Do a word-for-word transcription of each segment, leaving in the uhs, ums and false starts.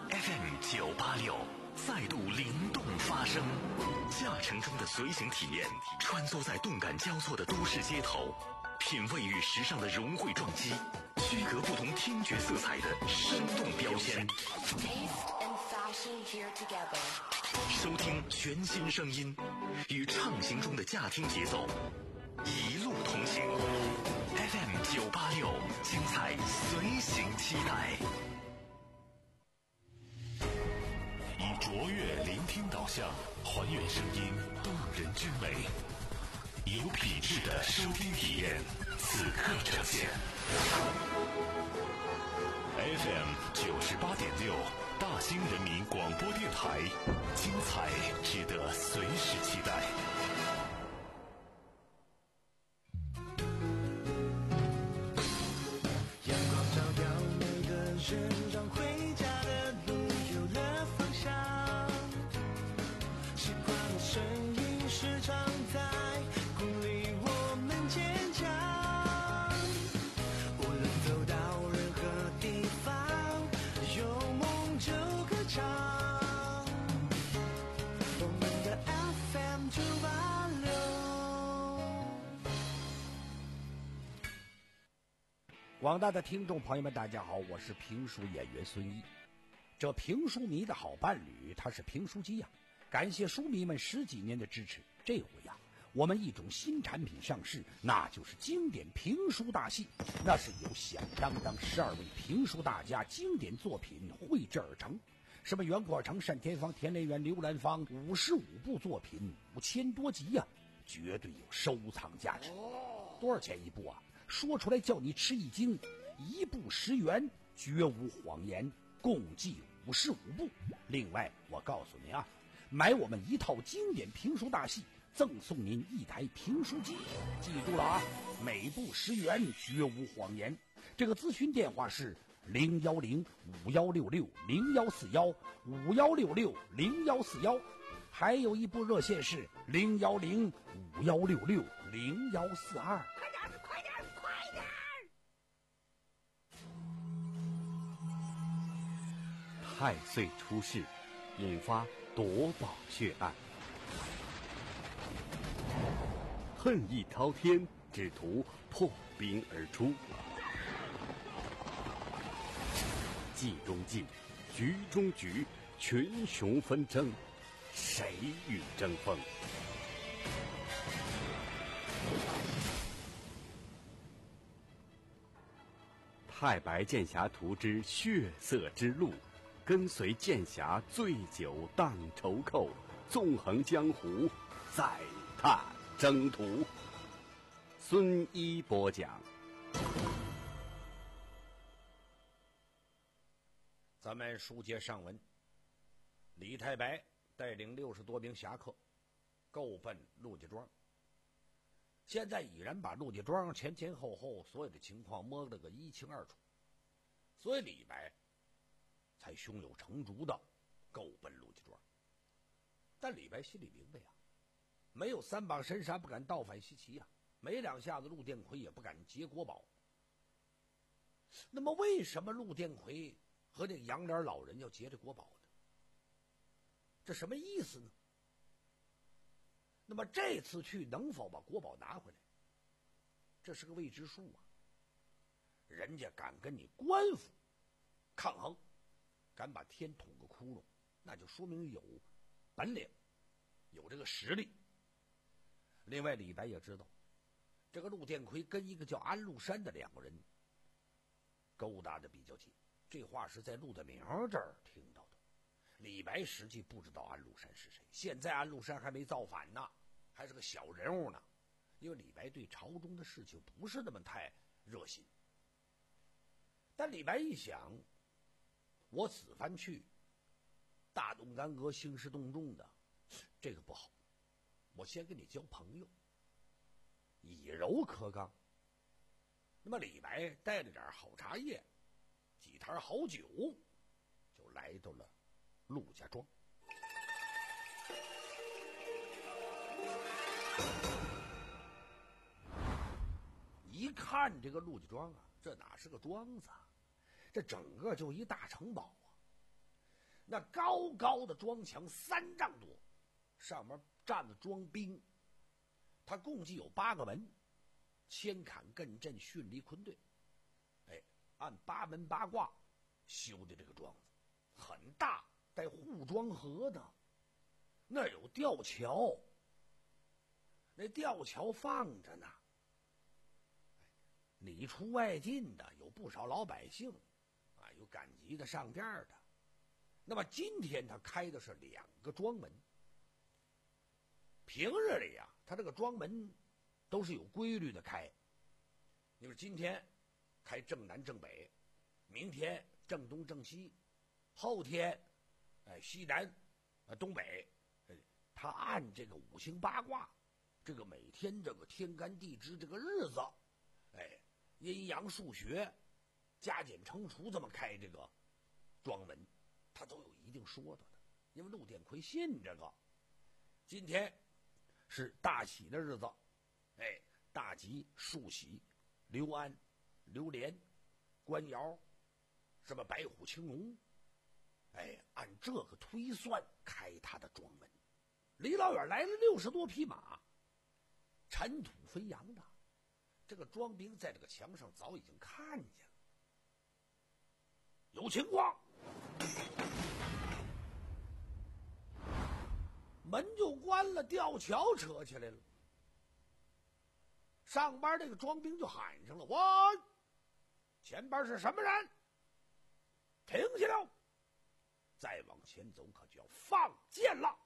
F M 九八六再度灵动发声，驾乘中的随行体验，穿梭在动感交错的都市街头，品味与时尚的融汇撞击，区隔不同听觉色彩的生动标签。收听全新声音，与畅行中的驾听节奏，一路同行。F M 九八六，精彩随行期待。以卓越聆听导向，还原声音动人之美，有品质的收听体验，此刻呈现。F M 九十八点六，大兴人民广播电台，精彩值得随时期待。 阳光照耀每个人，让回家的路有了方向。习惯的声音时常在鼓励我们坚强。无论走到任何地方，有梦就歌唱。我们的 F M 九八六。 广大的听众朋友们，大家好，我是评书演员孙一。这评书迷的好伴侣，他是评书机呀、啊。感谢书迷们十几年的支持，这回呀、啊，我们一种新产品上市，那就是经典评书大戏。那是由响当当十二位评书大家经典作品绘制而成，什么袁阔成、单田芳、田连元、刘兰芳，五十五部作品，五千多集呀、啊，绝对有收藏价值。多少钱一部啊？说出来叫你吃一惊，一部十元，绝无谎言，共计五十五部。另外，我告诉您啊，买我们一套经典评书大戏，赠送您一台评书机。记住了啊，每部十元，绝无谎言。这个咨询电话是零幺零五幺六六零幺四幺五幺六六零幺四幺，还有一部热线是零幺零五幺六六零幺四二。 快点，快点，快点！ 太岁出世，引发夺宝血案，恨意滔天，只图破冰而出。计中计，局中局，群雄纷争，谁与争锋？太白剑侠图之血色之路，跟随剑侠醉酒荡愁寇，纵横江湖，再踏征途。孙一播讲。 咱们书接上文，李太白带领六十多名侠客，够奔陆家庄。现在已然把陆家庄前前后后所有的情况摸了个一清二楚，所以李白才胸有成竹的够奔陆家庄。但李白心里明白呀、啊，没有三把神杀不敢倒反西岐呀、啊，没两下子陆殿魁也不敢劫国宝。那么为什么陆殿魁和这个杨脸老人要劫这国宝呢？这什么意思呢？那么这次去能否把国宝拿回来，这是个未知数啊。人家敢跟你官府抗衡，敢把天捅个窟窿，那就说明有本领，有这个实力。另外李白也知道，这个陆殿魁跟一个叫安禄山的两个人勾搭的比较紧，这话是在陆德明这儿听到的。李白实际不知道安禄山是谁，现在安禄山还没造反呢，还是个小人物呢。因为李白对朝中的事情不是那么太热心。但李白一想，我此番去大动干戈，兴师动众的，这个不好，我先跟你交朋友，以柔克刚。那么李白带了点好茶叶，几坛好酒，就来到了陆家庄。一看这个陆家庄啊，这哪是个庄子啊，这整个就一大城堡啊。 那高高的庄墙三丈多，上面站着庄兵，他共计有八个门，牵砍艮震巽离坤兑，哎，按八门八卦修的这个庄子很大，带护庄河的，那有吊桥，那吊桥放着呢，里出外进的有不少老百姓啊，有赶集的上店的。那么今天他开的是两个庄门，平日里啊，他这个庄门都是有规律的开。你说今天开正南正北，明天正东正西，后天哎西南呃东北，他按这个五行八卦，这个每天这个天干地支这个日子，哎阴阳数学加减乘除这么开这个庄门，他都有一定说的的。因为陆殿魁信这个，今天是大喜的日子，哎，大吉、数喜、刘安、刘连、官窑，什么白虎青龙，哎，按这个推算开他的庄门。离老远来了六十多匹马，尘土飞扬的。这个庄兵在这个墙上早已经看见了，有情况，门就关了，吊桥扯起来了。上边这个庄兵就喊上了：“我前边是什么人？停下了！再往前走可就要放箭了！”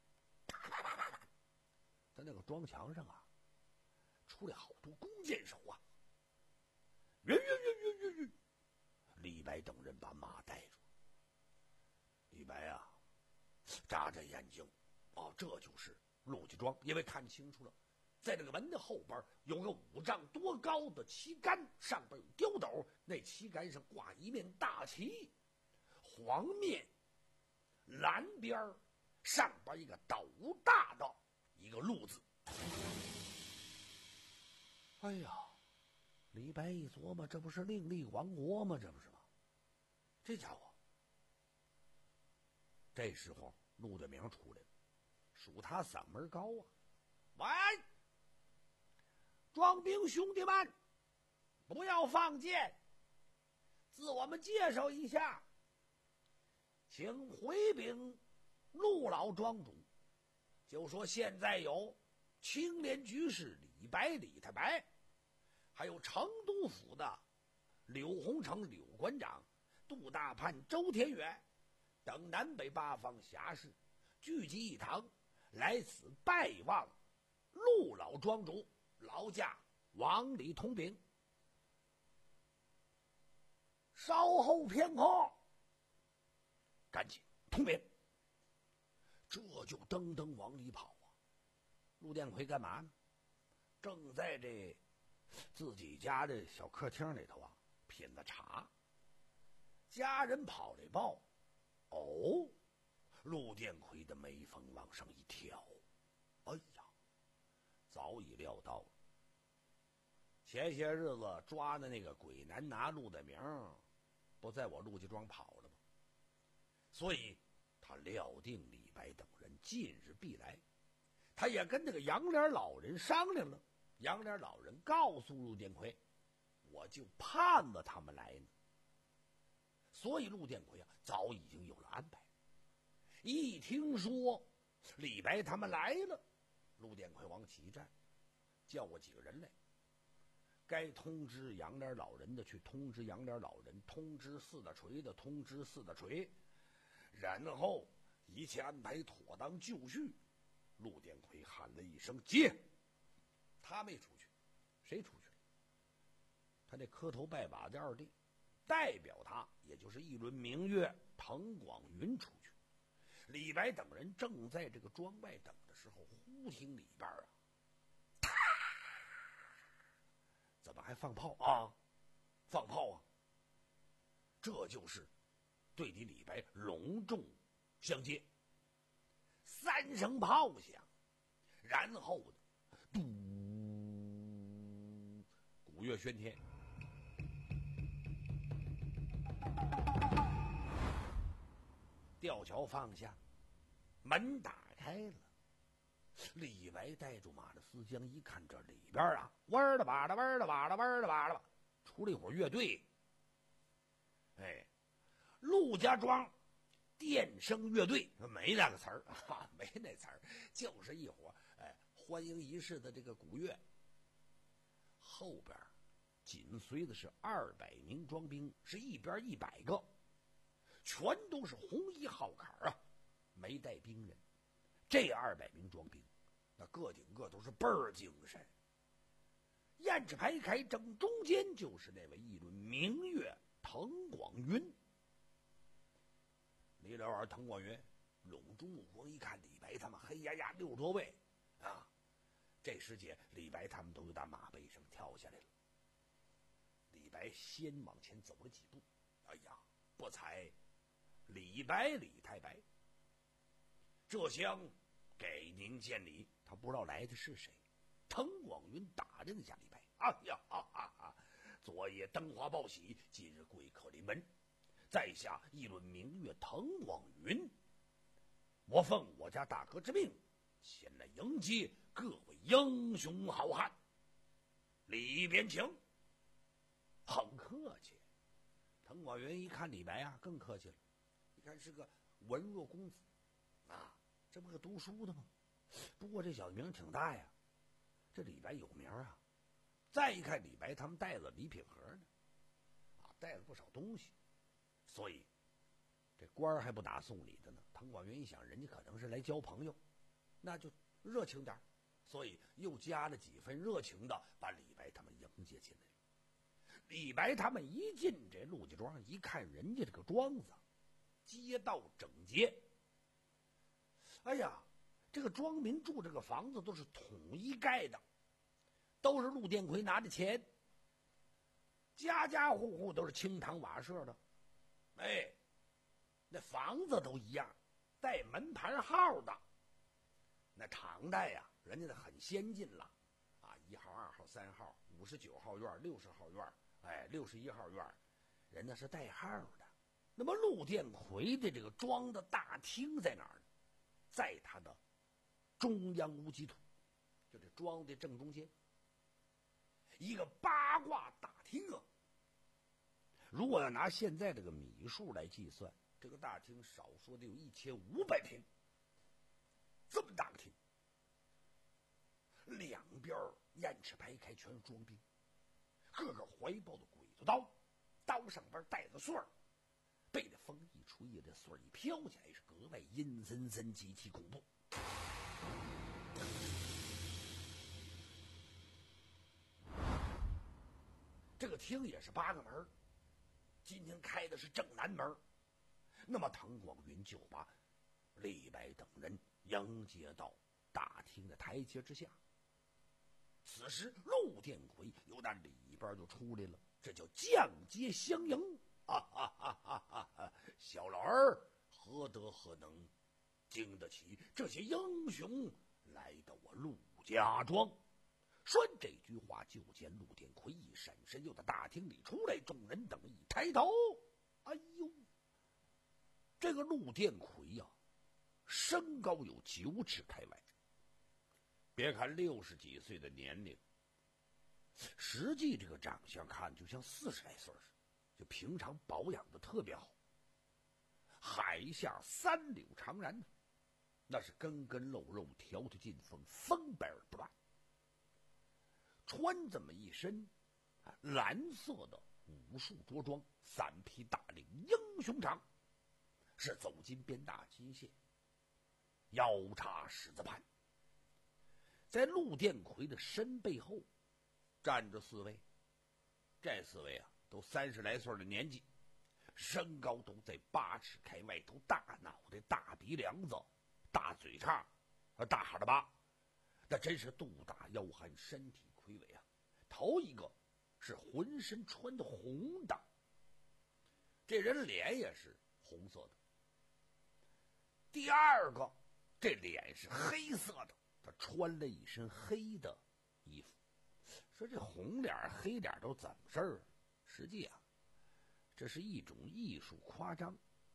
在那个庄墙上啊，出来好多弓箭手啊！云云云云云云！李白等人把马带住。李白啊，眨着眼睛，哦，这就是陆家庄，因为看清楚了，在这个门的后边有个五丈多高的旗杆，上边有雕斗，那旗杆上挂一面大旗，黄面蓝边，上边一个斗大的一个陆字。哎呀，李白一琢磨，这不是另立王国吗？这不是吗？这家伙，这时候陆德明出来了，数他嗓门高啊！喂，庄兵兄弟们，不要放箭，自我们介绍一下，请回禀陆老庄主，就说现在有青莲居士李白李太白，还有成都府的柳洪城柳馆长、杜大判周天远等南北八方侠士聚集一堂，来此拜望陆老庄主，劳驾往里通禀。稍后片刻，赶紧通禀。这就噔噔往里跑啊！陆殿魁干嘛呢？正在这自己家的小客厅里头啊品着茶。家人跑来报，哦，陆殿魁的眉峰往上一挑，哎呀，早已料到了。前些日子抓的那个鬼男拿陆的名，不在我陆家庄跑了吗？所以他料定李白等人近日必来，他也跟那个杨莲老人商量了。杨莲老人告诉陆殿魁，我就盼着他们来呢。所以陆殿魁啊，早已经有了安排。一听说李白他们来了，陆殿魁往起一站，叫过几个人来，该通知杨莲老人的去通知杨莲老人，通知四大锤的通知四大锤，然后一切安排妥当就绪。陆殿魁喊了一声接，他没出去，谁出去了？他那磕头拜把的二弟，代表他也就是一轮明月滕广云出去。李白等人正在这个庄外等的时候，忽听里边啊，怎么还放炮啊？放炮啊！这就是对你李白隆重相接。三声炮响，然后呢，嘟，鼓乐喧天。 吊桥放下，门打开了。李白带住马的思江一看，这里边啊，哇儿的吧的，哇儿的吧的，哇儿的吧的，出了一伙乐队。哎，陆家庄电声乐队没那个词儿啊，没那词儿，就是一伙哎欢迎仪式的这个鼓乐。后边紧随的是二百名庄兵，是一边一百个，全都是红衣好坎啊，没带兵人。这二百名庄兵，那个顶个都是倍儿精神。雁翅排开，正中间就是那位议论明月滕广云。离了玩滕广云拢住目光一看李白他们，嘿呀呀，六十多位啊！这时节，李白他们都由打马背上跳下来了。李白先往前走了几步，哎呀，不才李白李太白，这厢给您见礼。他不知道来的是谁。滕广云打量一下李白，哎呀哈哈哈！昨夜灯花报喜，今日贵客临门，在下议论明月滕广云，我奉我家大哥之命，前来迎接各位英雄好汉，里边请。很客气。滕广云一看李白啊，更客气了，一看是个文弱公子啊，这不个读书的吗？不过这小子名挺大呀，这李白有名啊。再一看李白他们带了礼品盒呢，啊，带了不少东西，所以这官儿还不打送礼的呢。滕广云一想，人家可能是来交朋友，那就热情点，所以又加了几分热情的把李白他们迎接进来了。李白他们一进这陆家庄，一看人家这个庄子街道整洁，哎呀，这个庄民住这个房子都是统一盖的，都是陆殿魁拿的钱，家家户户都是青堂瓦舍的，哎，那房子都一样，带门牌号的。那唐代呀、啊，人家的很先进了啊，一号、二号、三号、五十九号院、六十号院，哎，六十一号院，人家是带号的。那么陆殿魁的这个庄的大厅在哪儿呢？在他的中央无极土，就这庄的正中间，一个八卦大厅啊。如果要拿现在这个米数来计算，这个大厅少说得有一千五百平，这么大个厅，两边雁翅排开，全是庄兵，个个怀抱的鬼子刀，刀上边带着穗儿，被这风一吹，这穗儿一飘起来，是格外阴森森、极其恐怖。这个厅也是八个门，今天开的是正南门。那么滕广云就把李白等人迎接到大厅的台阶之下。此时陆殿魁由那里边就出来了，这叫降阶相迎。啊哈哈哈哈哈！小老儿何德何能，经得起这些英雄来到我陆家庄？说这句话，就见陆殿魁一闪身，又在大厅里出来。众人等一抬头，哎呦，这个陆殿魁呀、啊，身高有九尺开外。别看六十几岁的年龄，实际这个长相看就像四十来岁似的，就平常保养的特别好。海下三绺长髯呢，那是根根露肉，条条劲风，风摆而不乱。穿这么一身蓝色的武术着装，三匹大领英雄长，是走金边大金线，腰插十字盘。在陆殿魁的身背后站着四位，这四位啊都三十来岁的年纪，身高都在八尺开外，都大脑袋、大鼻梁子、大嘴叉、大哈喇巴，那真是肚大腰憨，身体魁伟啊。头一个是浑身穿的红的，这人脸也是红色的。第二个，这脸是黑色的，他穿了一身黑的衣服。说这红脸黑脸都怎么事儿？实际啊，这是一种艺术夸张。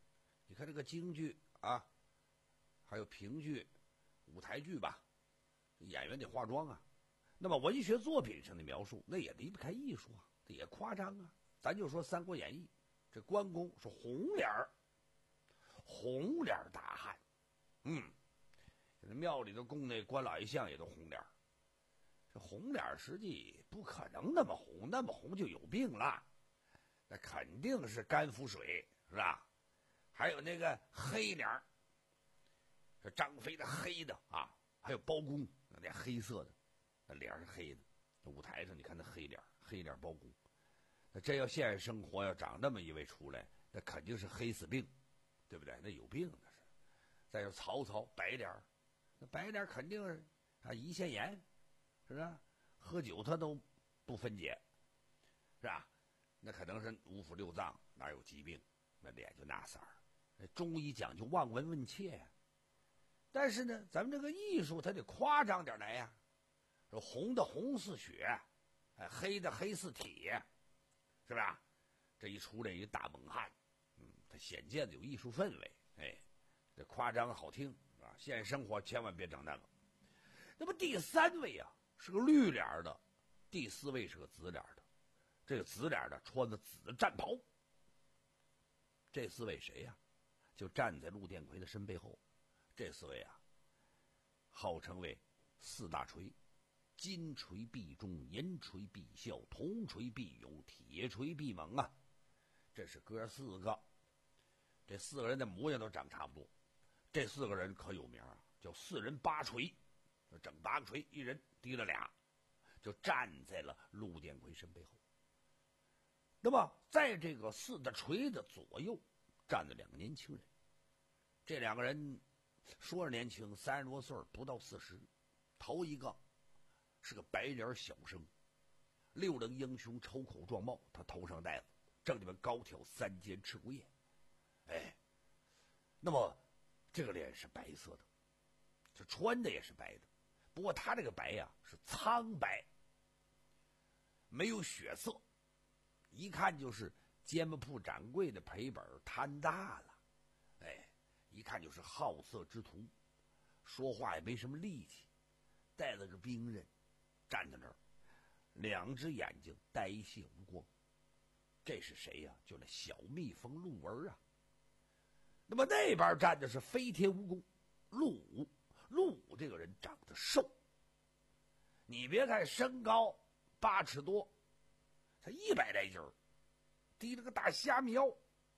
你看这个京剧啊，还有评剧、舞台剧吧，演员得化妆啊。那么文学作品上的描述，那也离不开艺术啊，这也夸张啊。咱就说《三国演义》，这关公是红脸儿，红脸大汉，嗯，这庙里的宫内关老爷像也都红脸儿。这红脸实际不可能那么红，那么红就有病了，那肯定是肝腹水，是吧？还有那个黑脸儿，这张飞的黑的啊，还有包公那脸黑色的。那脸是黑的，那舞台上你看那黑脸，黑脸包公。那真要现实生活要长那么一位出来，那肯定是黑死病，对不对？那有病那是。再有曹操白脸，那白脸肯定是啊胰腺炎，是吧？喝酒他都不分解，是吧？那可能是五腑六脏哪有疾病，那脸就那色儿。中医讲究望闻问切呀，但是呢，咱们这个艺术它得夸张点来呀。红的红似血，哎，黑的黑似铁，是吧？这一出来一大猛汉，嗯，他显见的有艺术氛围，哎，这夸张好听啊！现实生活千万别整那个。那么第三位啊是个绿脸的，第四位是个紫脸的，这个紫脸的穿着紫战袍。这四位谁呀、啊？就站在陆殿魁的身背后。这四位啊，号称为四大锤。金锤必中，银锤必效，铜锤必勇，铁锤必猛啊！这是哥四个，这四个人的模样都长差不多。这四个人可有名啊，叫四人八锤，整八个锤，一人提了俩，就站在了陆殿魁身背后。那么，在这个四大锤的左右，站着两个年轻人。这两个人说是年轻，三十多岁，不到四十。头一个是个白脸小生，六棱英雄，抽口壮帽，他头上戴子，正里面高挑三尖赤骨叶。哎，那么这个脸是白色的，这穿的也是白的，不过他这个白呀、啊、是苍白，没有血色，一看就是煎饼铺掌柜的赔本贪大了。哎，一看就是好色之徒，说话也没什么力气，带着个兵刃，站在那儿，两只眼睛呆泄无光。这是谁呀、啊？就那小蜜蜂陆文啊。那么那边站的是飞天蜈蚣陆武。陆武这个人长得瘦，你别看身高八尺多，他一百来斤儿，提了个大虾米腰。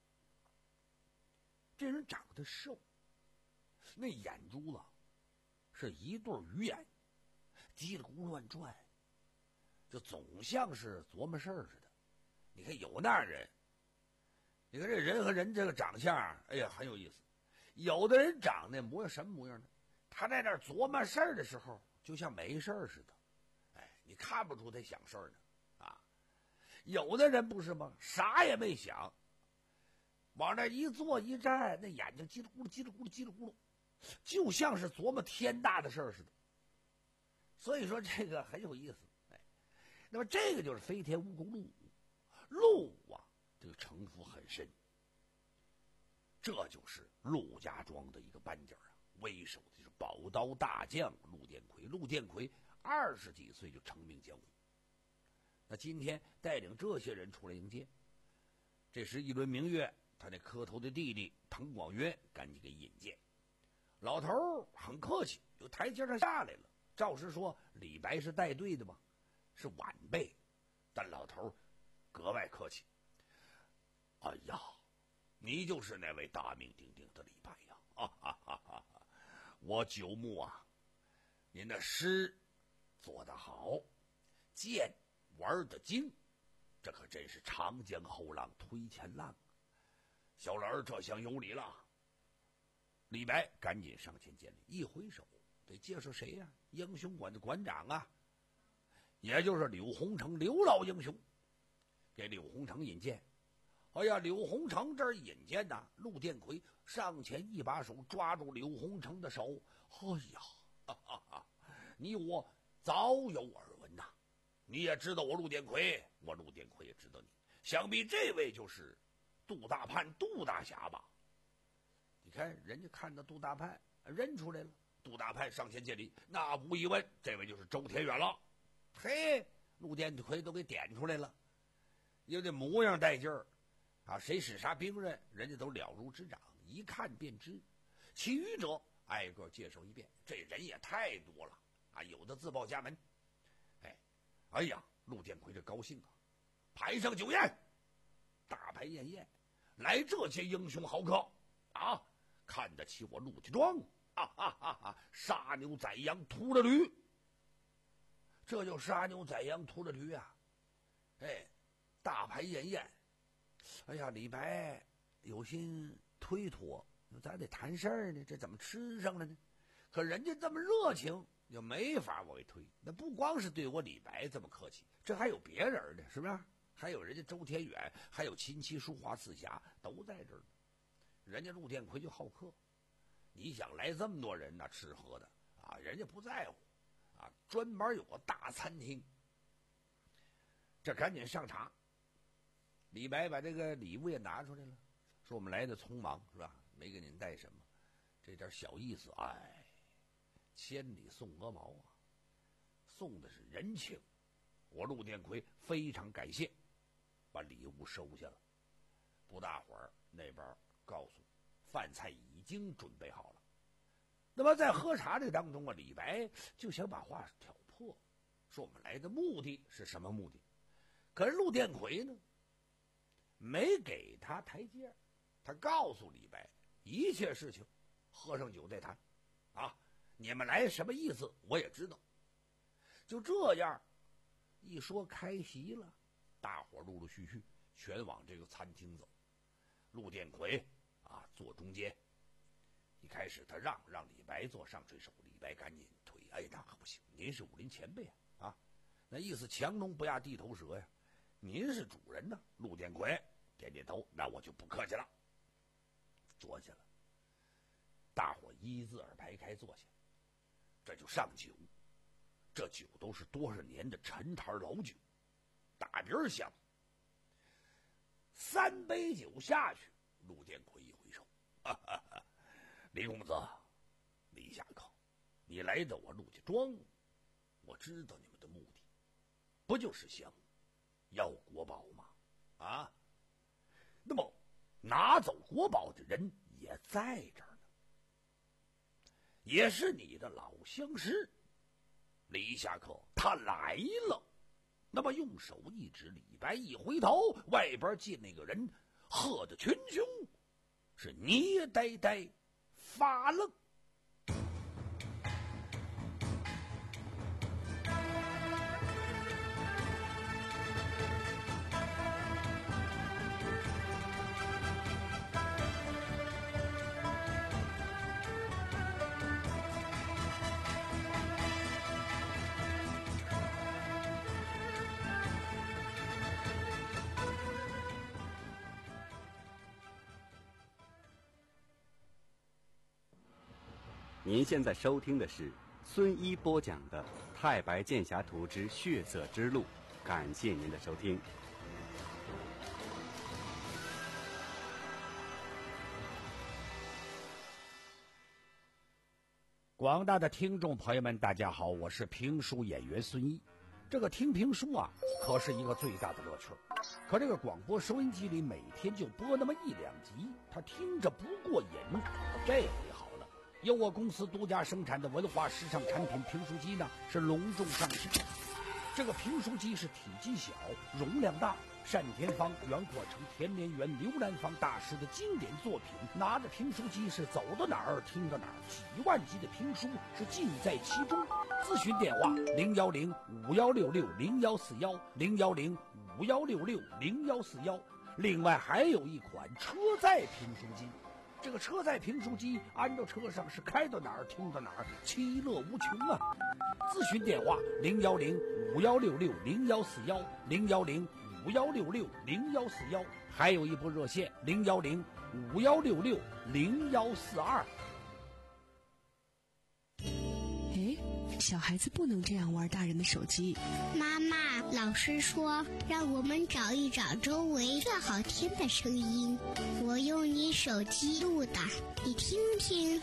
这人长得瘦，那眼珠子是一对鱼眼，叽里咕噜乱转，就总像是琢磨事儿似的。你看有那人，你看这人和人这个长相，哎呀很有意思。有的人长得模样什么模样呢？他在那儿琢磨事儿的时候，就像没事儿似的，哎，你看不出他想事儿呢，啊。有的人不是吗？啥也没想，往那一坐一站，那眼睛叽里咕噜叽里咕噜叽里咕噜，就像是琢磨天大的事儿似的。所以说这个很有意思，哎，那么这个就是飞天蜈蚣陆武。陆武啊，这个城府很深，这就是陆家庄的一个班底啊。为首的就是宝刀大将陆殿魁。陆殿魁二十几岁就成名江湖。那今天带领这些人出来迎接，这时一轮明月，他那磕头的弟弟滕广渊赶紧给引荐。老头很客气，由台阶上下来了。照实说，李白是带队的嘛，是晚辈，但老头格外客气。哎呀，你就是那位大名鼎鼎的李白呀！哈哈哈哈！我九牧啊，您的诗做得好，剑玩得精，这可真是长江后浪推前浪。小老儿这厢有礼了。李白赶紧上前见礼，一挥手，得介绍谁呀、啊？英雄馆的馆长啊，也就是柳洪成，刘老英雄，给柳洪成引荐。哎呀，柳洪成这儿引荐呐，陆殿魁上前一把手抓住柳洪成的手。哎呀，哈哈哈，你我早有耳闻呐，你也知道我陆殿魁，我陆殿魁也知道你，想必这位就是杜大叛杜大侠吧？ 看人家看到杜大派认出来了，杜大派上前见礼，那无疑问，这位就是周天远了。嘿，陆殿魁都给点出来了，因为这模样带劲儿啊，谁使啥兵刃，人家都了如指掌，一看便知。其余者挨个介绍一遍，这人也太多了啊，有的自报家门。哎，哎呀，陆殿魁这高兴啊，排上酒宴，大排宴宴，来这些英雄豪客啊，看得起我陆家庄，哈哈哈哈！杀牛宰羊，屠了驴，这就杀牛宰羊，屠了驴啊！哎，大排宴宴。哎呀，李白有心推脱，咱得谈事儿呢，这怎么吃上了呢？可人家这么热情，就没法往外推。那不光是对我李白这么客气，这还有别人呢，是不是？还有人家周天远，还有琴棋书画四侠都在这儿呢。人家陆殿魁就好客，你想来这么多人呢，吃喝的啊，人家不在乎啊，专门有个大餐厅。这赶紧上茶。李白把这个礼物也拿出来了，说我们来的匆忙，是吧？没给您带什么，这点小意思，哎，千里送鹅毛啊，送的是人情。我陆殿魁非常感谢，把礼物收下了。不大会儿，那边告诉饭菜已经准备好了。那么在喝茶这当中啊，李白就想把话挑破，说我们来的目的是什么目的？可是陆殿魁呢，没给他台阶，他告诉李白，一切事情喝上酒再谈啊，你们来什么意思我也知道。就这样一说开席了，大伙陆陆续续全往这个餐厅走。陆殿魁啊坐中间，一开始他让让李白做上水手，李白赶紧推，哎，那可不行，您是武林前辈啊，啊那意思强龙不压地头蛇呀，您是主人呢。陆殿魁点点头，那我就不客气了。坐下了，大伙一字儿排开坐下，这就上酒。这酒都是多少年的陈坛老酒，大鼻儿香。三杯酒下去，陆殿魁一回首，哈哈哈，李公子，李侠客，你来到我陆家庄，我知道你们的目的，不就是想要国宝吗？啊，那么拿走国宝的人也在这儿呢，也是你的老相识李侠客，他来了。那么用手一指，李白一回头，外边进那个人，喝的群雄是捏呆呆发愣。 您现在收听的是孙一播讲的《太白剑侠图之血色之路》，感谢您的收听。 广大的听众朋友们，大家好，我是评书演员孙一。这个听评书啊，可是一个最大的乐趣。可这个广播收音机里每天就播那么一两集，他听着不过瘾。这回好了，由我公司独家生产的文化时尚产品评书机呢，是隆重上市。这个评书机是体积小，容量大，单田芳、袁阔成、田连元、刘兰芳大师的经典作品。拿着评书机是走到哪儿听到哪儿，几万集的评书是尽在其中。咨询电话零幺零五幺六六零幺四幺零幺零五幺六六零幺四幺。另外还有一款车载评书机。这个车载评书机安到车上是开到哪儿听到哪儿，其乐无穷啊！咨询电话零幺零五幺六六零幺四幺零幺零五幺六六零幺四幺，还有一部热线零幺零五幺六六零幺四二。 哎， 小孩子不能这样玩大人的手机。 妈妈，老师说让我们找一找周围最好听的声音，我用你手机录的，你听听。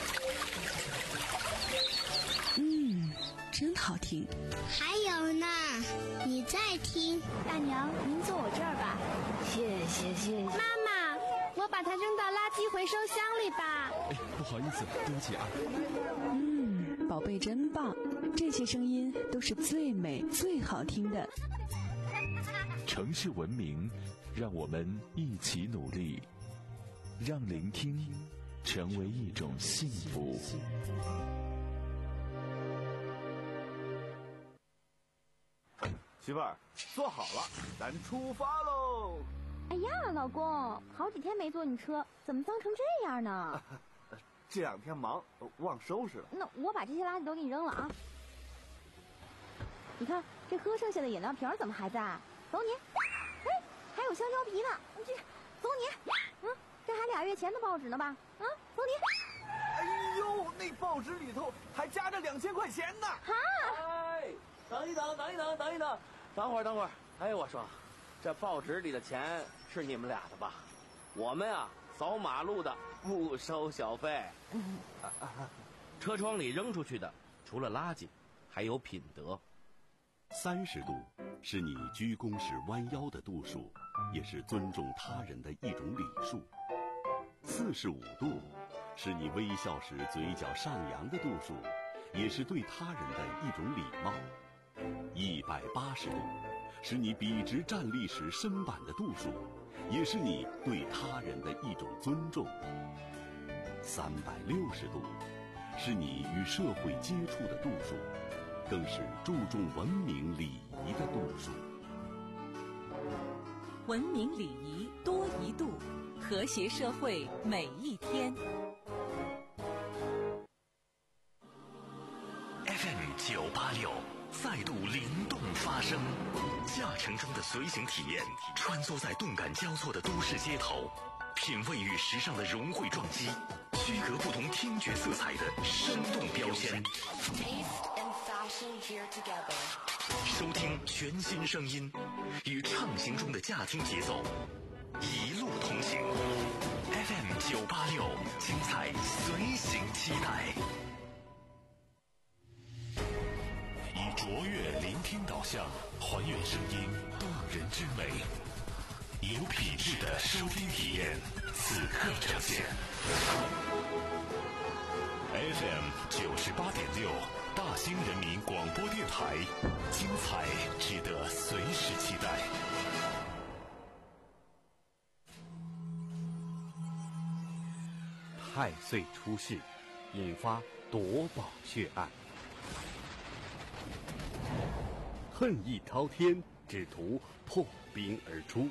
嗯，真好听。 还有呢，你再听。 大娘，您坐我这儿吧。 谢谢谢谢。 妈妈，我把它扔到垃圾回收箱里吧。 哎，不好意思，对不起啊。 嗯，宝贝真棒，这些声音都是最美最好听的。 城市文明，让我们一起努力，让聆听成为一种幸福。 媳妇儿，坐好了，咱出发喽！ 哎呀，老公，好几天没坐你车，怎么脏成这样呢？ 这两天忙，忘收拾了。 那我把这些垃圾都给你扔了啊！你看，这喝剩下的饮料瓶怎么还在？走你！哎，还有香蕉皮呢，这走你！嗯，这还俩月前的报纸呢吧？啊，走你！ 哎呦，那报纸里头还夹着两千块钱呢！ 哈！ 哎，等一等，等一等，等一等。等会儿，等会儿，哎，我说，这报纸里的钱是你们俩的吧？我们啊，扫马路的不收小费。 车窗里扔出去的，除了垃圾，还有品德。三十度是你鞠躬时弯腰的度数，也是尊重他人的一种礼数。四十五度是你微笑时嘴角上扬的度数，也是对他人的一种礼貌。一百八十度是你笔直站立时身板的度数，也是你对他人的一种尊重。三百六十度是你与社会接触的度数，更是注重文明礼仪的度数。 文明礼仪多一度，和谐社会每一天。 F M 九八六再度灵动发声，驾乘中的随行体验，穿梭在动感交错的都市街头，品味与时尚的融汇撞击，区隔不同听觉色彩的生动标签。收听全新声音，与畅行中的驾听节奏，一路同行。F M 九八六，精彩随行期待。以卓越聆听导向，还原声音动人之美，有品质的收听体验，此刻呈现。F M 九十八点六，大兴人民广播电台，精彩值得随时期待。 太岁出世，引发夺宝血案。恨意滔天，只图破冰而出。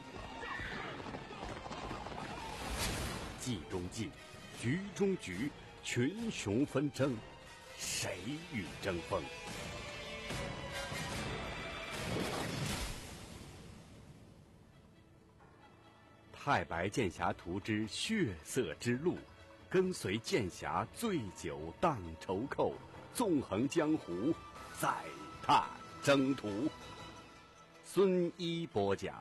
计中计，局中局，群雄纷争，谁与争锋？太白剑侠图之血色之路，跟随剑侠醉酒荡愁寇，纵横江湖，再踏征途。孙一播讲。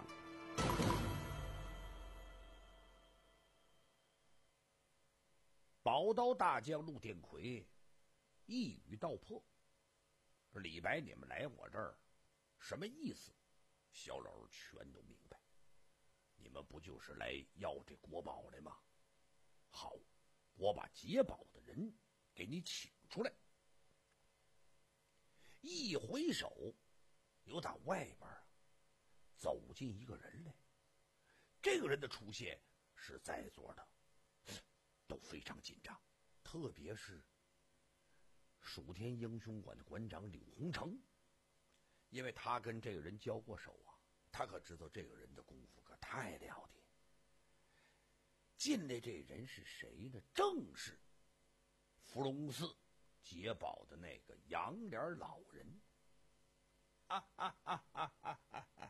宝刀大将陆殿魁一语道破：李白，你们来我这儿什么意思？小老儿全都明白。你们不就是来要这国宝来吗？好，我把劫宝的人给你请出来。一回手，由打外边啊走进一个人来。这个人的出现使在座的都非常紧张，特别是蜀天英雄馆的馆长柳洪成，因为他跟这个人交过手啊，他可知道这个人的功夫可太了得。进来这人是谁呢？正是伏龙寺劫宝的那个杨脸老人。啊啊啊啊啊啊啊！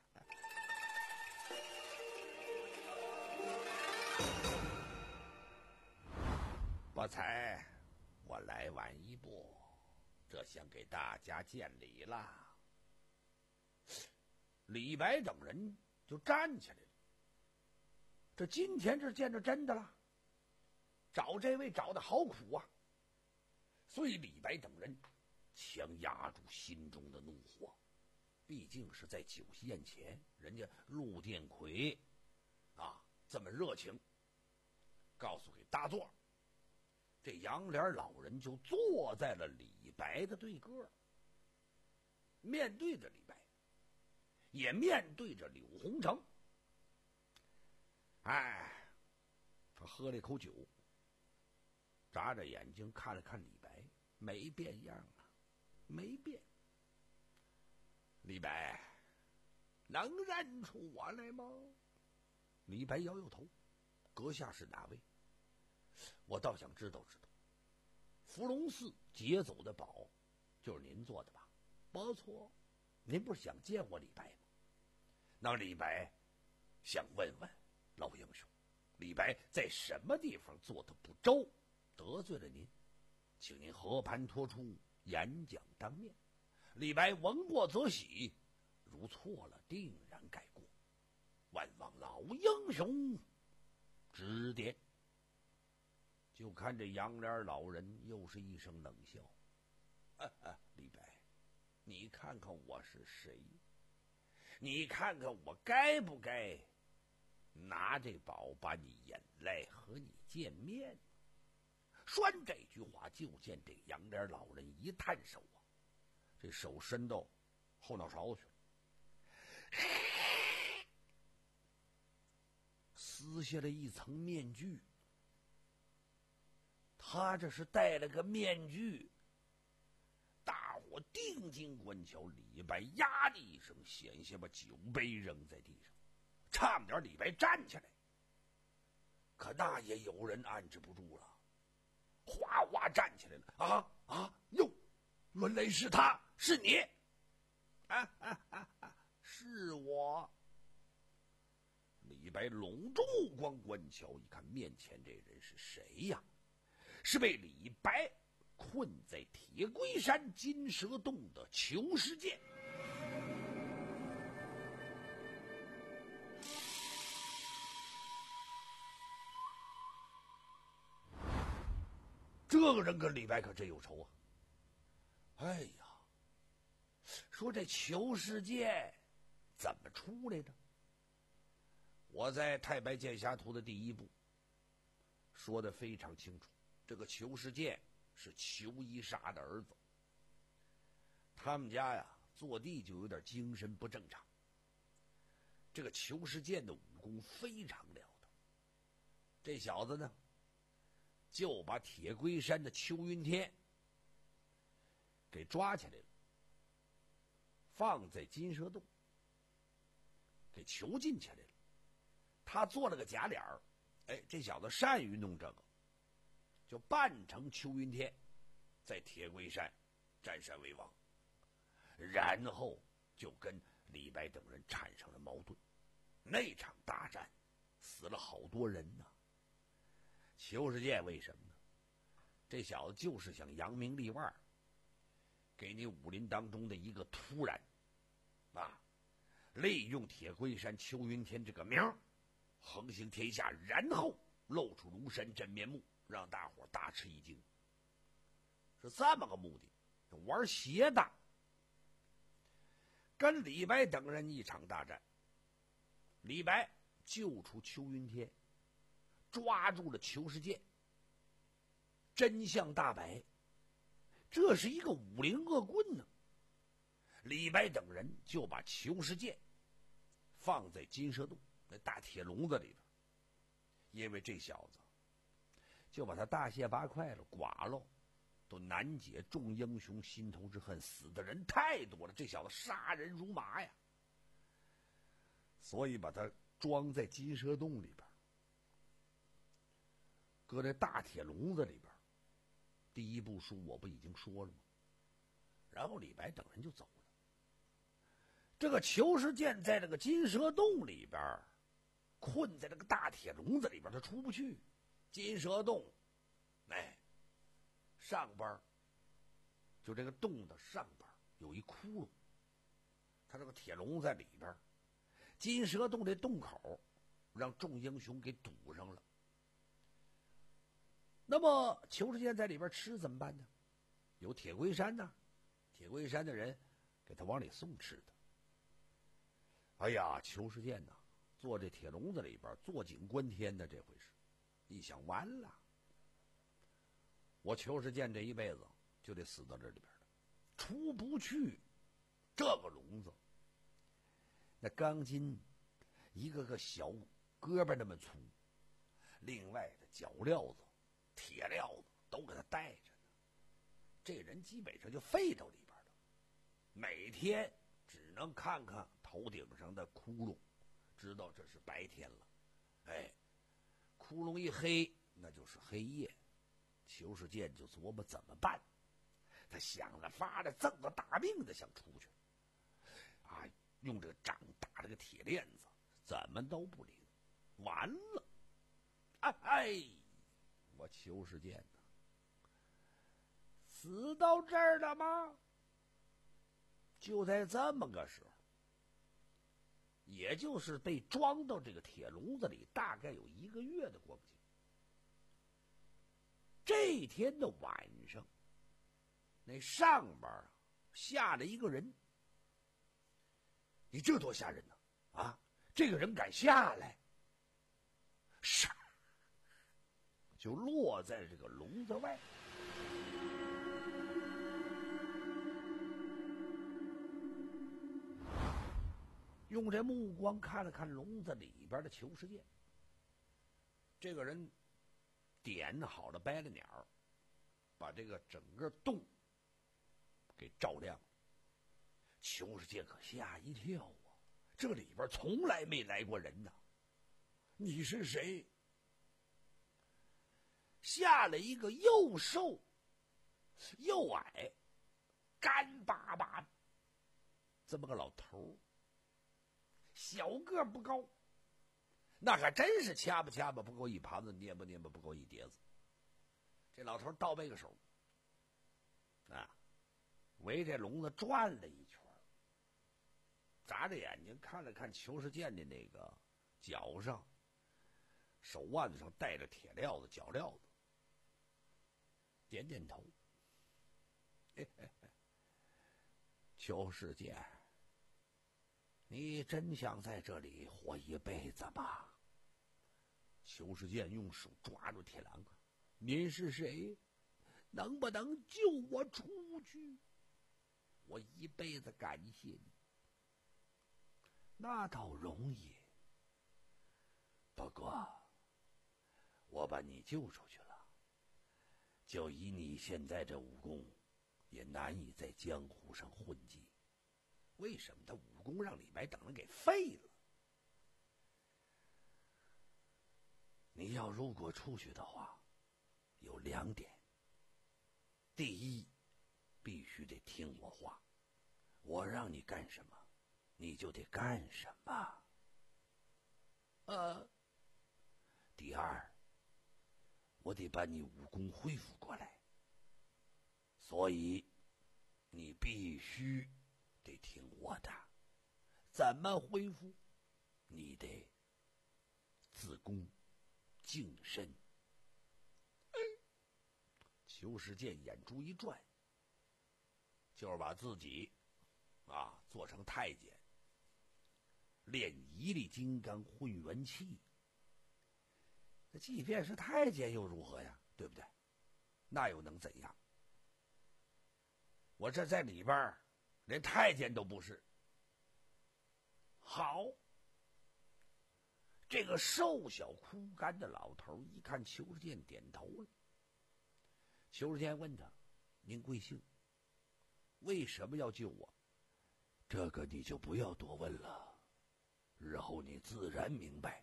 不才我来晚一步， 这先给大家见礼啦。李白等人就站起来了。这今天是见着真的了，找这位找的好苦啊。所以李白等人强压住心中的怒火，毕竟是在酒席宴前，人家陆殿魁啊这么热情，告诉给大座，这杨莲老人就坐在了李白的对个，面对着李白，也面对着柳红成。哎，他喝了一口酒，眨着眼睛看了看李白，没变样啊，没变。李白，能认出我来吗？李白摇摇头，阁下是哪位？我倒想知道知道。伏龙寺劫走的宝，就是您做的吧？不错，您不是想见我李白吗？那李白想问问老英雄，李白在什么地方做的不周，得罪了您，请您和盘托出，演讲当面。李白闻过则喜，如错了定然改过，万望老英雄指点。就看这杨莲老人又是一声冷笑，啊啊，李白，你看看我是谁？你看看我该不该拿这宝把你引来和你见面？说完这句话，就见这杨莲老人一探手啊，这手伸到后脑勺去了，撕下了一层面具。他这是戴了个面具，大伙定睛观瞧，李白呀的一声，险些把酒杯扔在地上，差点李白站起来，可那也有人按制不住了，哗哗站起来了。啊啊哟，原来是他，是你！啊啊啊啊，是我！李白拢住目光观瞧，一看面前这人是谁呀？是被李白困在铁龟山金蛇洞的裘世剑。这个人跟李白可真有仇啊！哎呀，说这裘世剑怎么出来的？我在《太白剑侠图》的第一部说的非常清楚。这个裘世剑是裘一杀的儿子，他们家呀坐地就有点精神不正常。这个裘世剑的武功非常了得，这小子呢就把铁龟山的邱云天给抓起来了，放在金蛇洞，给囚禁起来了。他做了个假脸儿，哎，这小子善于弄这个，就扮成邱云天，在铁龟山占山为王，然后就跟李白等人产生了矛盾。那场大战死了好多人呢。裘世剑为什么呢？这小子就是想扬名立万，给你武林当中的一个突然啊，利用铁龟山邱云天这个名横行天下，然后露出庐山真面目，让大伙大吃一惊，是这么个目的，玩邪的。跟李白等人一场大战，李白救出邱云天，抓住了裘世剑，真相大白，这是一个武林恶棍呢。李白等人就把裘世剑放在金蛇洞那大铁笼子里边，因为这小子就把他大卸八块了，剐了，都难解众英雄心头之恨，死的人太多了，这小子杀人如麻呀，所以把他装在金蛇洞里边，搁在大铁笼子里边。第一部书我不已经说了吗？然后李白等人就走了。这个裘世剑在这个金蛇洞里边困在这个大铁笼子里边，他出不去。金蛇洞哎，上边就这个洞的上边有一窟窿，他这个铁笼在里边，金蛇洞这洞口让众英雄给堵上了。那么裘世健在里边吃怎么办呢？有铁龟山呢，铁龟山的人给他往里送吃的。哎呀，裘世健呐，坐这铁笼子里边坐井观天的，这回是一想完了，我裘世健这一辈子就得死到这里边了，出不去这个笼子。那钢筋一个个小胳膊那么粗，另外的脚镣子铁镣子都给他带着呢，这人基本上就废到里边了，每天只能看看头顶上的窟窿，知道这是白天了。哎，窟窿一黑那就是黑夜，裘世健就琢磨怎么办。他想着法的挣着大命的想出去，啊，用这个掌打这个铁链子，怎么都不灵，完了，哎哎，我裘世健呢，死到这儿了吗？就在这么个时候，也就是被装到这个铁笼子里，大概有一个月的光景。这天的晚上，那上边啊下了一个人，你这多吓人呢！啊，这个人敢下来，唰，就落在这个笼子外。用这目光看了看笼子里边的裘世健，这个人点好了掰了鸟，把这个整个洞给照亮。裘世健可吓一跳啊，这里边从来没来过人呐！你是谁？下了一个又瘦又矮干巴巴的这么个老头，小个不高，那还真是掐吧掐吧不够一盘子，捏吧捏吧不够一碟子。这老头倒背个手啊，围这笼子转了一圈，眨着眼睛看了看裘世健的那个脚上手腕子上带着铁镣子脚镣子，点点头。嘿嘿嘿，裘世健，你真想在这里活一辈子吗？裘世健用手抓住铁栏杆，您是谁？能不能救我出去？我一辈子感谢你。那倒容易，不过我把你救出去了，就以你现在这武功，也难以在江湖上混迹。为什么他武功让李白等人给废了？你要如果出去的话，有两点：第一，必须得听我话，我让你干什么，你就得干什么。呃，第二，我得把你武功恢复过来，所以你必须得听我的。怎么恢复？你得自宫净身。嗯，裘世健眼珠一转，就是把自己啊做成太监，练一粒金刚混元气。那即便是太监又如何呀？对不对？那又能怎样？我这在里边连太监都不是。好，这个瘦小枯干的老头一看裘世健点头了。裘世健问他：“您贵姓？为什么要救我？”这个你就不要多问了，日后你自然明白。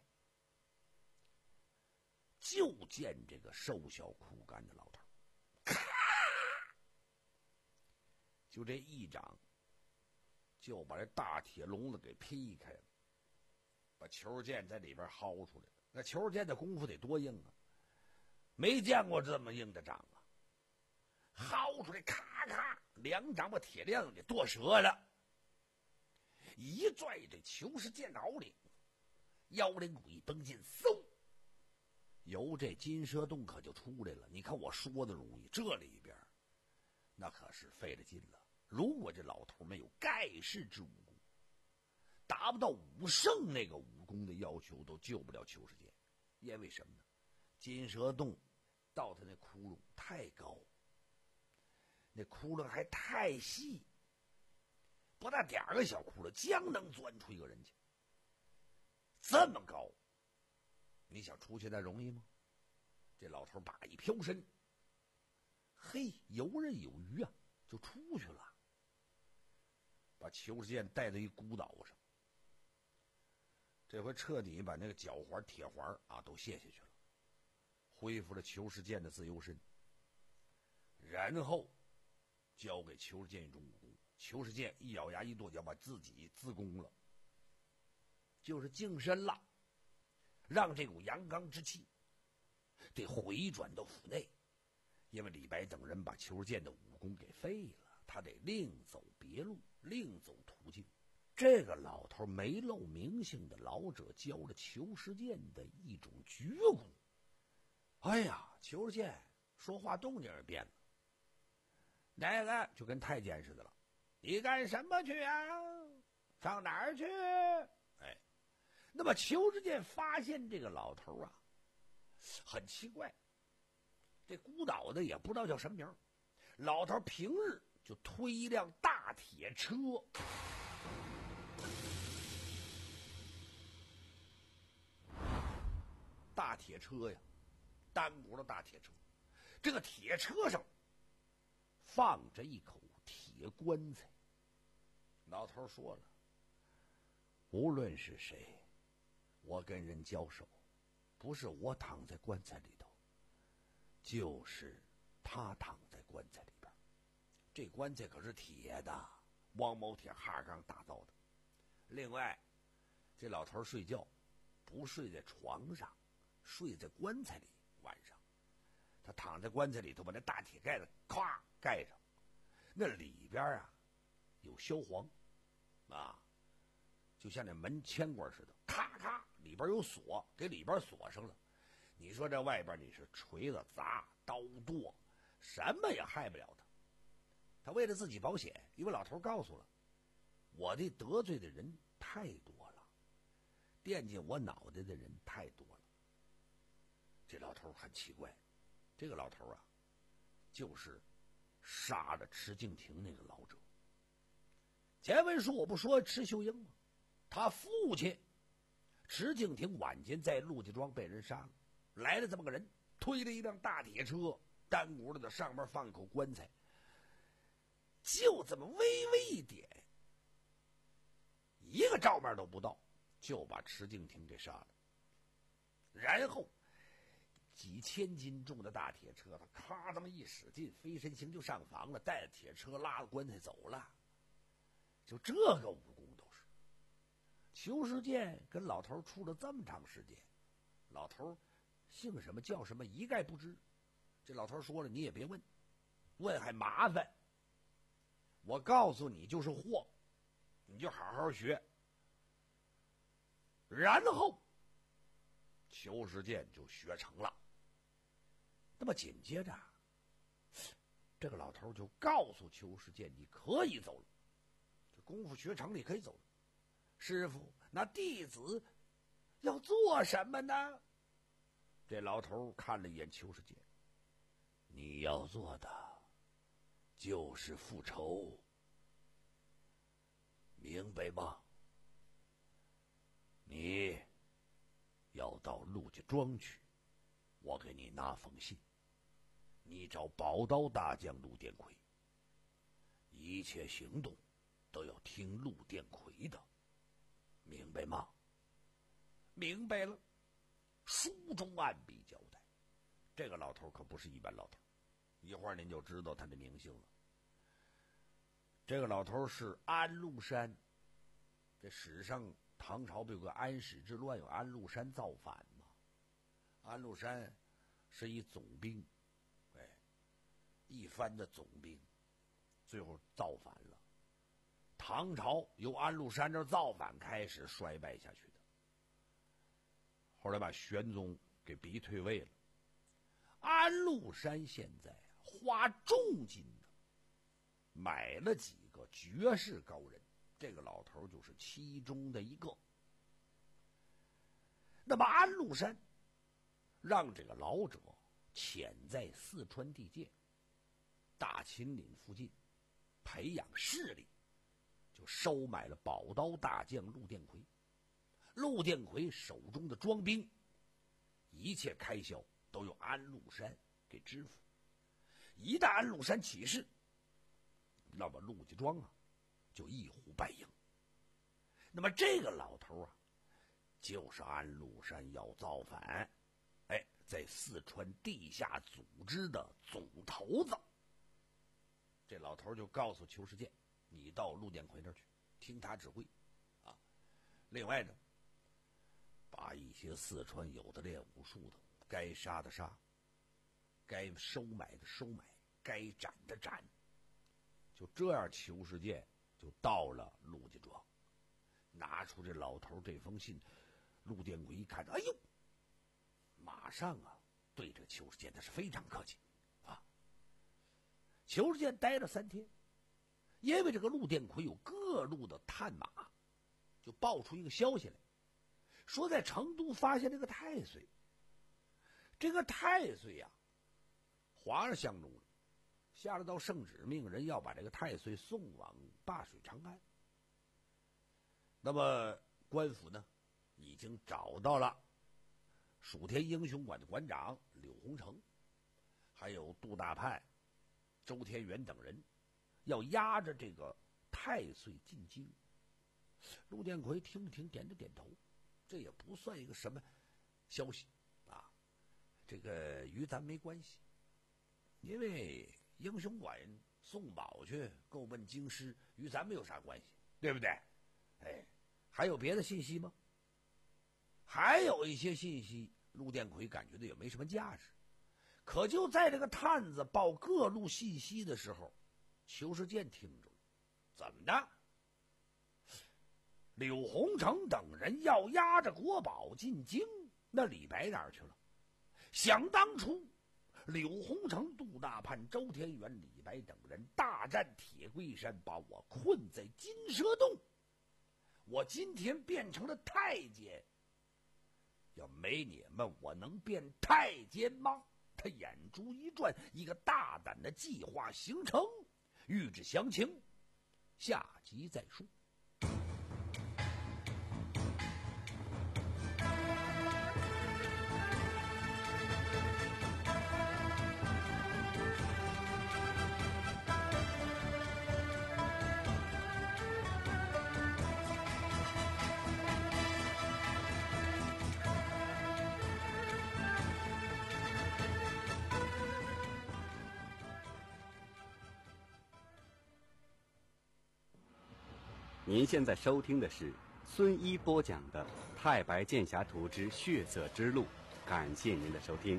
就见这个瘦小枯干的老头，咔，就这一掌，就把这大铁笼子给劈开了，把裘世健在里边薅出来了。那裘世健的功夫得多硬啊，没见过这么硬的掌啊！ 薅出来，咔咔，两掌把铁链子给剁折了，一拽这裘世健的袄领，腰领骨一绷紧，嗖，由这金蛇洞可就出来了。你看我说的容易，这里边那可是费了劲了。如果这老头没有盖世之武功，达不到武圣那个武功的要求，都救不了裘世健。因为什么呢？金蛇洞到他那窟窿太高，那窟窿还太细，不大点儿个小窟窿，将能钻出一个人去。这么高，你想出去那容易吗？这老头把一飘身，嘿，游刃有余啊，就出去了，把裘世健带到一孤岛上。这回彻底把那个脚环、铁环啊都卸下去了，恢复了裘世健的自由身。然后交给裘世健一种武功，裘世健一咬牙一跺脚，把自己自宫了，就是净身了，让这股阳刚之气得回转到府内。因为李白等人把裘世健的武功给废了，他得另走别路，另走途径。这个老头没露名姓的老者教了裘世健的一种绝功。哎呀，裘世健说话动静也变了，那个就跟太监似的了，你干什么去啊？上哪儿去？哎，那么裘世健发现这个老头啊很奇怪，这孤岛的也不知道叫什么名，老头平日就推一辆大铁车，大铁车呀，单轱辘大铁车。这个铁车上放着一口铁棺材。老头说了，无论是谁，我跟人交手，不是我躺在棺材里头，就是他躺在棺材里边。这棺材可是铁的，王某铁哈钢打造的。另外，这老头睡觉不睡在床上，睡在棺材里。晚上他躺在棺材里头，把那大铁盖子咵盖上，那里边啊有消簧啊，就像那门铅管似的，咔咔，里边有锁，给里边锁上了。你说这外边你是锤子砸、刀剁，什么也害不了他。他为了自己保险，因为老头告诉了我的得罪的人太多了，惦记我脑袋的人太多了。这老头很奇怪，这个老头啊就是杀了池敬亭那个老者。前文书我不说池秀英吗？他父亲池敬亭晚间在陆家庄被人杀了，来了这么个人，推了一辆大铁车，单轱辘的，上面放一口棺材，就这么微微一点，一个照面都不到，就把池敬亭给杀了。然后几千斤重的大铁车，他咔这么一使劲，飞身行就上房了，带着铁车拉着棺材走了。就这个武功都是。裘世健跟老头处了这么长时间，老头姓什么叫什么一概不知。这老头说了，你也别问，问还麻烦。我告诉你就是货，你就好好学。然后裘世健就学成了。那么紧接着，这个老头就告诉裘世健，你可以走了，这功夫学成，你可以走了。师傅，那弟子要做什么呢？这老头看了一眼裘世健，你要做的就是复仇，明白吗？你要到陆家庄去，我给你拿封信，你找宝刀大将陆殿魁，一切行动都要听陆殿魁的，明白吗？明白了。书中暗笔交代，这个老头可不是一般老头，一会儿您就知道他的名姓了。这个老头是安禄山，这史上唐朝不有个安史之乱，有安禄山造反吗？安禄山是一总兵，哎， 一番的总兵，最后造反了。唐朝由安禄山这造反开始衰败下去的，后来把玄宗给逼退位了。安禄山现在花重金的买了几个绝世高人，这个老头就是其中的一个。那么安禄山让这个老者潜在四川地界大秦岭附近培养势力，就收买了宝刀大将陆殿魁。陆殿魁手中的装兵一切开销都由安禄山给支付。一旦安禄山起事，那么陆家庄啊就一呼百应。那么这个老头啊就是安禄山要造反，哎，在四川地下组织的总头子。这老头就告诉裘世健，你到陆殿魁那儿去听他指挥啊。另外呢，把一些四川有的练武术的该杀的杀，该收买的收买，该斩的斩。就这样，裘世健就到了陆家庄，拿出这老头这封信。陆殿魁一看，哎呦，马上啊对这裘世健他是非常客气啊。裘世健待了三天，因为这个陆殿魁有各路的探马，就报出一个消息来，说在成都发现这个太岁。这个太岁呀、啊，皇上相中了，下了道圣旨，命人要把这个太岁送往灞水长安。那么官府呢已经找到了蜀田英雄馆的馆长柳洪成，还有杜大判、周天元等人，要押着这个太岁进京。陆殿魁听了听，点着点头，这也不算一个什么消息啊，这个与咱没关系，因为英雄馆送宝去购奔京师，与咱没有啥关系，对不对？哎，还有别的信息吗？还有一些信息，陆殿魁感觉到也没什么价值。可就在这个探子报各路信息的时候，裘世健听着了，怎么的？柳洪成等人要押着国宝进京，那李白哪儿去了？想当初，柳洪成、杜大判、周天元、李白等人大战铁龟山，把我困在金蛇洞。我今天变成了太监，要没你们，我能变太监吗？他眼珠一转，一个大胆的计划形成。欲知详情，下集再说。 您现在收听的是孙一播讲的《太白剑侠图之血色之路》，感谢您的收听。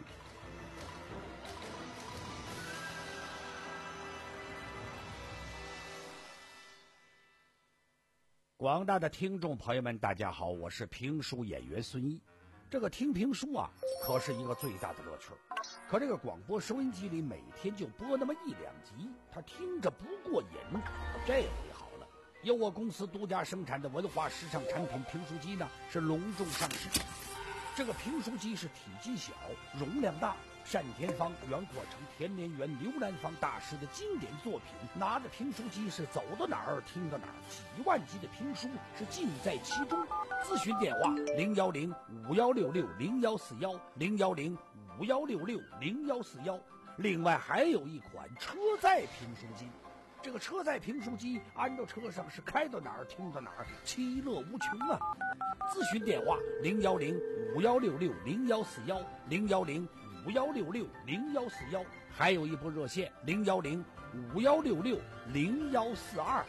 广大的听众朋友们，大家好，我是评书演员孙一。这个听评书啊，可是一个最大的乐趣。可这个广播收音机里每天就播那么一两集，他听着不过瘾。这回好了，由我公司独家生产的文化时尚产品评书机呢，是隆重上市。这个评书机是体积小，容量大，单田芳、袁阔成、田连元、刘南芳大师的经典作品，拿着评书机是走到哪儿听到哪儿，几万集的评书是尽在其中。咨询电话零幺零五幺六六零幺四幺零幺零五幺六六零幺四幺。另外还有一款车载评书机，这个车载评书机安到车上是开到哪儿听到哪儿，其乐无穷啊！咨询电话零幺零五幺六六零幺四幺零幺零五幺六六零幺四幺，还有一部热线零幺零五幺六六零幺四二。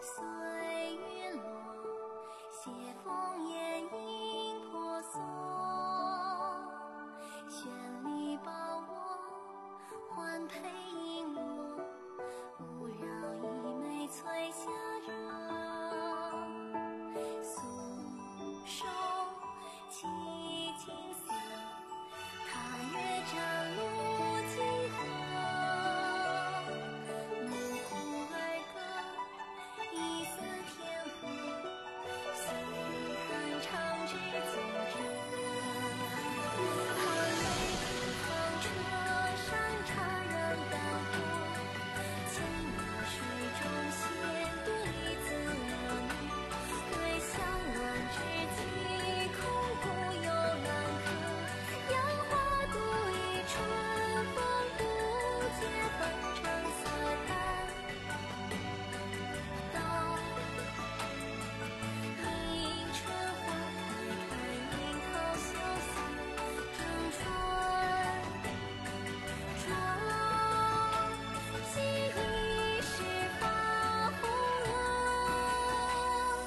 随云落，斜风掩影婆娑。绚丽抱我，环佩璎珞，勿扰衣袂翠霞热。素手起金色，踏月展露几何。牧户儿歌，一色天河，细雨寒长之作者。寒梅渡唐车，山茶染丹火。千里水中斜对子我女，对向往之际，空谷有难可。杨花独倚春风，不解风尘色淡道。迎春花开，看樱桃羞涩，争春妆，细雨湿发红额。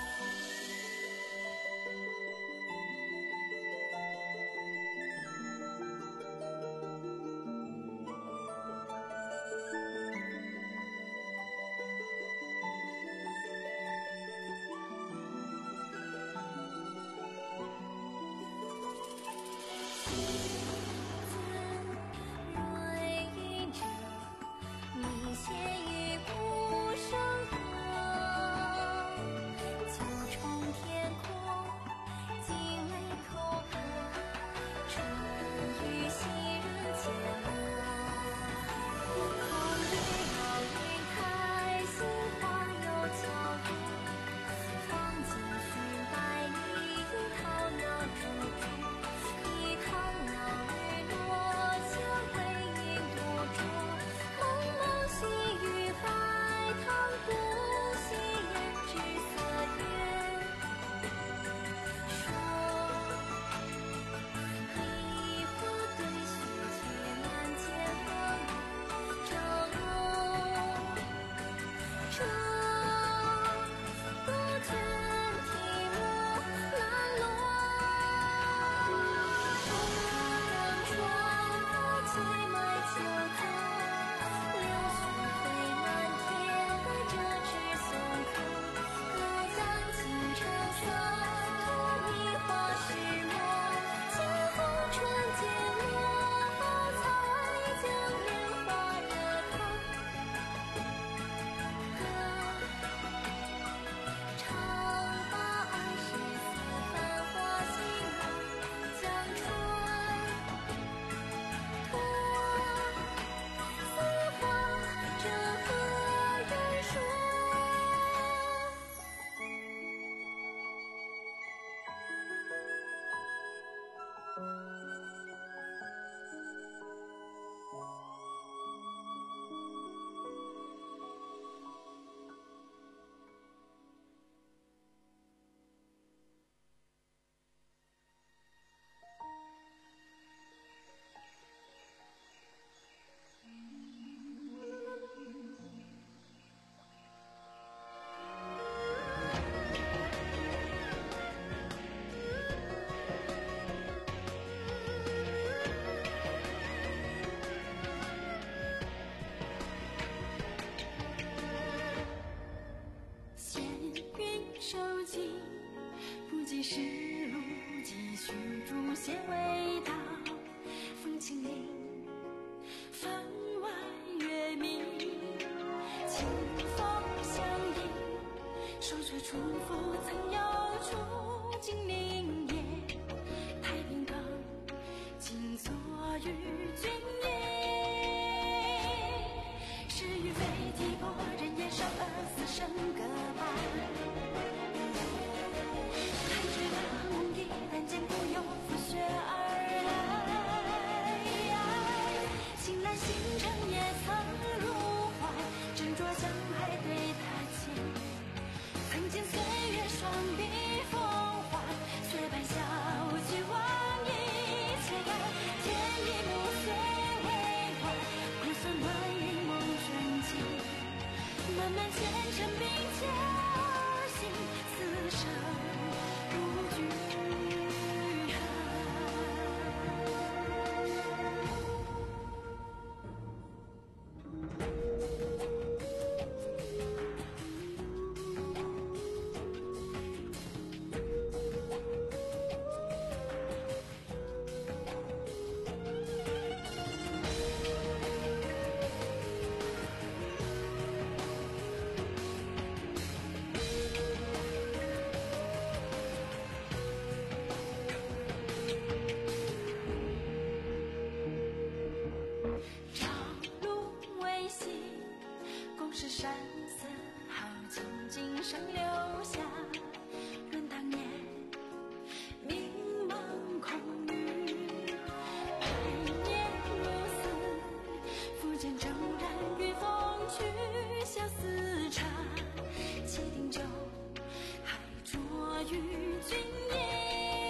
瑞云者，明显于无声和。九重天空，惊雷口渴，春雨袭人间额。空对绕云开，杏花又悄落。芳径寻百里，樱桃鸟处处。一堂鸟日落，相会云朵着。蒙蒙细雨海棠，不惜胭脂色月说。梨花对雪，却难见何路正着。杜鹃啼暮难落。人妆发翠埋秋头，流水飞满天，带着纸松口。隔江清澄色，荼蘼花始末。千红春节落，才将莲花惹透。长发二十四，繁华兴隆，江春托。似花，这何人说？闲云收尽，不及世路，继续诛仙未到。风清灵，分外月明。清风相迎，手吹春风，曾有出金陵夜。太平港，今作与君夜。是与非提拨，人言少二四声各半。开枝大梦一旦见，不由拂雪而来。醒来星辰也曾入怀，斟酌相还对他前。曾经岁月双鬓风华， 脸上留下论当年迷茫空余，百年如斯，浮剑骤然与风去，相思茶，且定酒，还酌于君饮。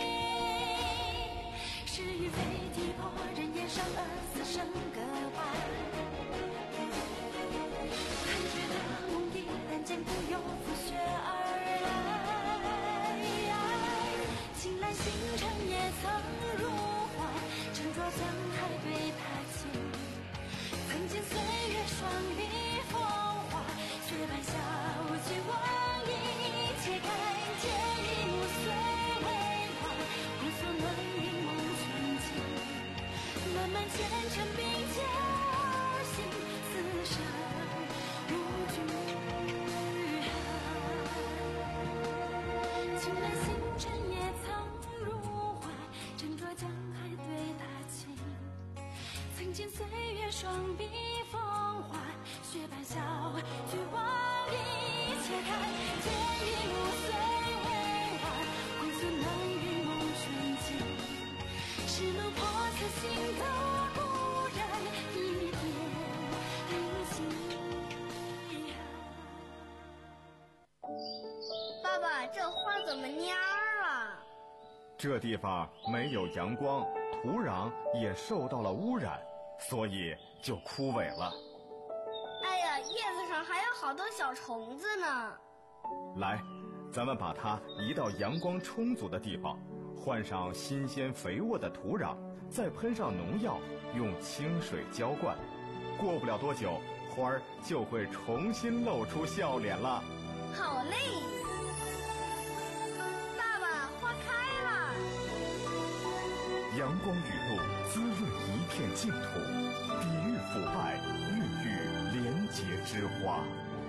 是与非敌破人言伤而死生各怀，看觉得梦一旦见不由拂雪而来。青蓝星辰也曾入怀，沉着江海对他情。曾经岁月双臂风华，雪般小聚往矣。且看见一幕虽微华，无所能云梦纯净。漫漫前尘并肩而行，此生无惧寒。青蓝星辰也曾入怀，斟酌江海对他情。曾经岁月双臂风华，雪般小聚往矣。且看见一幕虽微华，归宿能云梦纯净。是能破此心的故人，一点灵犀。 爸爸，这花怎么蔫儿了？ 这地方没有阳光，土壤也受到了污染，所以就枯萎了。 哎呀，叶子上还有好多小虫子呢。 来，咱们把它移到阳光充足的地方，换上新鲜肥沃的土壤，再喷上农药，用清水浇灌。过不了多久，花儿就会重新露出笑脸了。 好嘞！爸爸，花开了。 阳光雨露滋润一片净土，抵御腐败，孕育廉洁之花。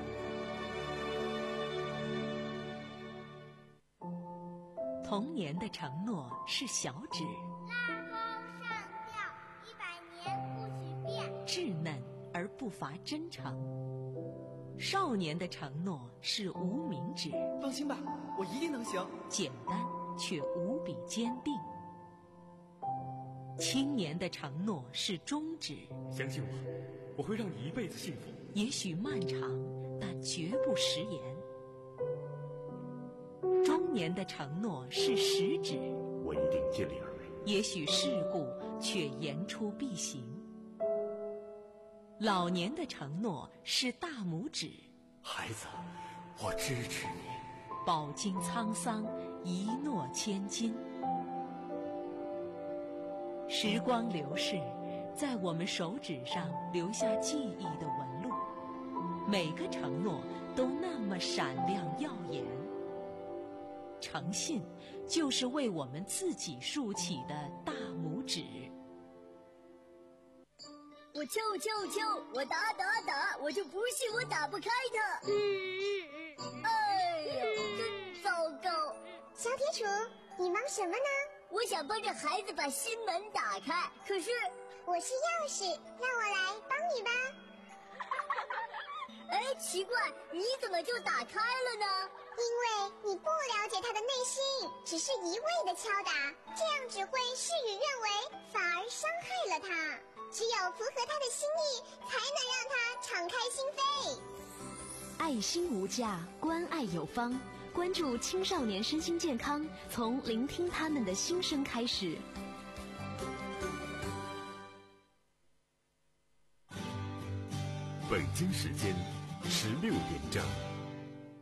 童年的承诺是小指， 拉钩上吊，一百年不许变。 稚嫩而不乏真诚。少年的承诺是无名指， 放心吧，我一定能行。 简单却无比坚定。青年的承诺是中指， 相信我，我会让你一辈子幸福。 也许漫长，但绝不食言。中年的承诺是食指， 我一定尽力而为。 也许世故，却言出必行。老年的承诺是大拇指， 孩子，我支持你。 饱经沧桑，一诺千金。时光流逝，在我们手指上留下记忆的纹路，每个承诺都那么闪亮耀眼。诚信就是为我们自己竖起的大拇指。 我敲敲敲，我打打打，我就不信我打不开它。嗯，哎呀，真糟糕！ 小铁杵，你忙什么呢？ 我想帮着孩子把新门打开，可是我是钥匙，让我来帮你吧。 哎，奇怪，你怎么就打开了呢？ 因为你不了解他的内心，只是一味的敲打，这样只会事与愿违，反而伤害了他。只有符合他的心意，才能让他敞开心扉。 爱心无价，关爱有方。关注青少年身心健康，从聆听他们的心声开始。 北京时间十六点整。